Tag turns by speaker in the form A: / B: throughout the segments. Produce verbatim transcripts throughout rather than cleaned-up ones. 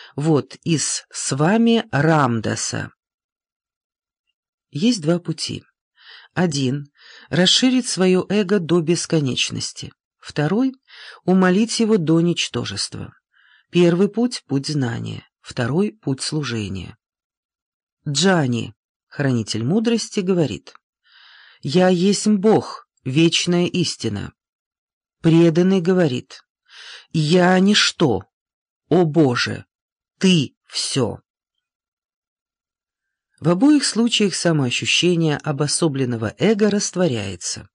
A: Вот из «С вами Рамдаса». Есть два пути. Один — расширить свое эго до бесконечности. Второй — умолить его до ничтожества. Первый путь — путь знания, второй — путь служения. Джани, хранитель мудрости, говорит: «Я есмь Бог, вечная истина». Преданный говорит: «Я ничто, о Боже, Ты все». В обоих случаях самоощущение обособленного эго растворяется.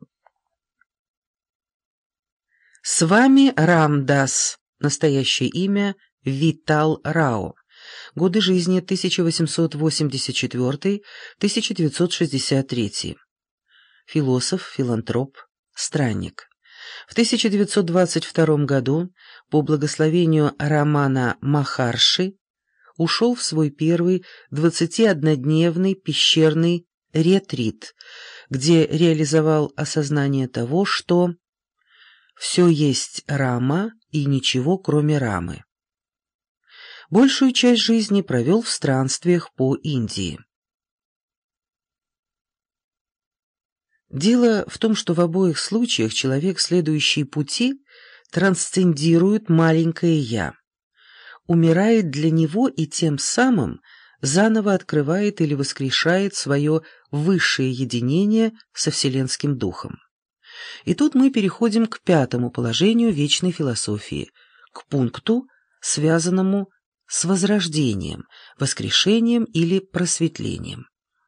A: С вами Рамдас, настоящее имя Витал Рао, годы жизни тысяча восемьсот восемьдесят четвёртый — тысяча девятьсот шестьдесят третий. Философ, филантроп, странник. В тысяча девятьсот двадцать втором году по благословению Рамана Махарши ушел в свой первый двадцатиоднодневный пещерный ретрит, где реализовал осознание того, что все есть Рама и ничего, кроме Рамы. Большую часть жизни провел в странствиях по Индии. Дело в том, что в обоих случаях человек, следующий пути, трансцендирует маленькое «я», умирает для него и тем самым заново открывает или воскрешает свое высшее единение со Вселенским Духом. И тут мы переходим к пятому положению вечной философии, к пункту, связанному с возрождением, воскрешением или просветлением.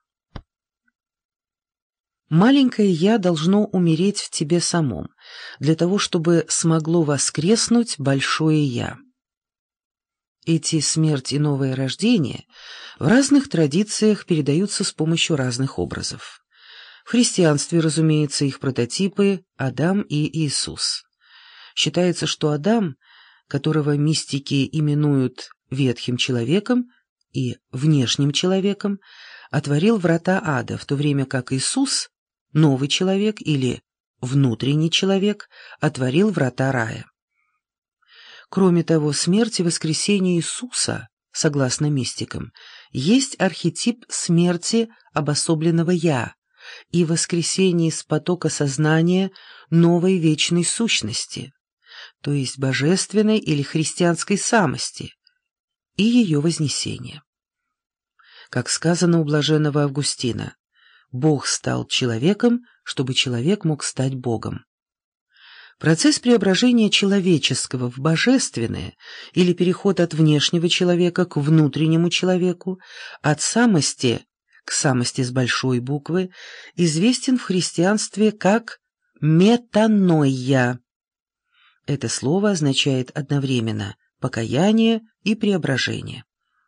A: Маленькое «я» должно умереть в тебе самом, для того, чтобы смогло воскреснуть большое «я». Эти смерть и новое рождение в разных традициях передаются с помощью разных образов. В христианстве, разумеется, их прототипы – Адам и Иисус. Считается, что Адам, которого мистики именуют ветхим человеком и внешним человеком, отворил врата ада, в то время как Иисус, новый человек или внутренний человек, отворил врата рая. Кроме того, смерть и воскресение Иисуса, согласно мистикам, есть архетип смерти обособленного «я» и воскресение из потока сознания новой вечной сущности, то есть божественной или христианской самости, и ее вознесение. Как сказано у блаженного Августина, «Бог стал человеком, чтобы человек мог стать Богом». Процесс преображения человеческого в божественное или переход от внешнего человека к внутреннему человеку, от самости к самости с большой буквы, известен в христианстве как метаноия. Это слово означает одновременно покаяние и преображение.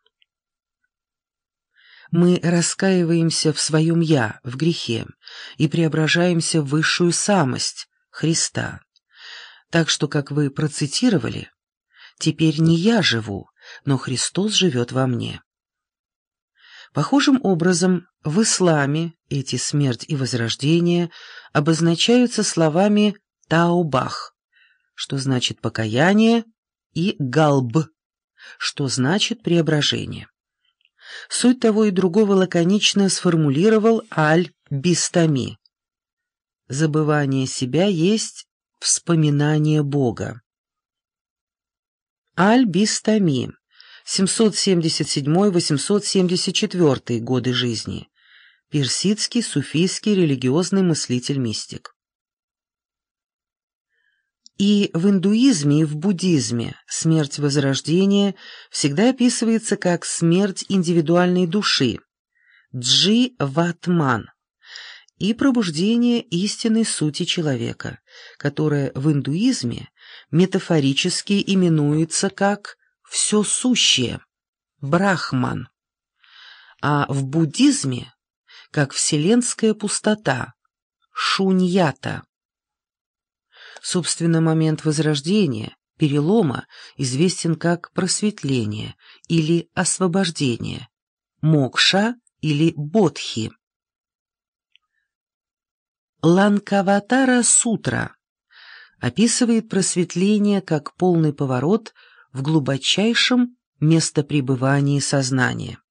A: Мы раскаиваемся в своем «я», в грехе, и преображаемся в высшую самость, Христа. Так что, как вы процитировали, «теперь не я живу, но Христос живет во мне». Похожим образом в исламе эти смерть и возрождение обозначаются словами «таубах», что значит покаяние, и «галб», что значит преображение. Суть того и другого лаконично сформулировал Аль-Бистами. Забывание себя есть вспоминание Бога. Аль-Бистами, семьсот семьдесят седьмой — восемьсот семьдесят четвёртый годы жизни, персидский, суфийский религиозный мыслитель-мистик. И в индуизме, и в буддизме смерть возрождения всегда описывается как смерть индивидуальной души, джи-ватман, и пробуждение истинной сути человека, которое в индуизме метафорически именуется как «все сущее», брахман, а в буддизме как «вселенская пустота», шуньята. Собственно, момент возрождения, перелома, известен как просветление или освобождение, мокша или бодхи. Ланкаватара сутра описывает просветление как полный поворот в глубочайшем местопребывании сознания.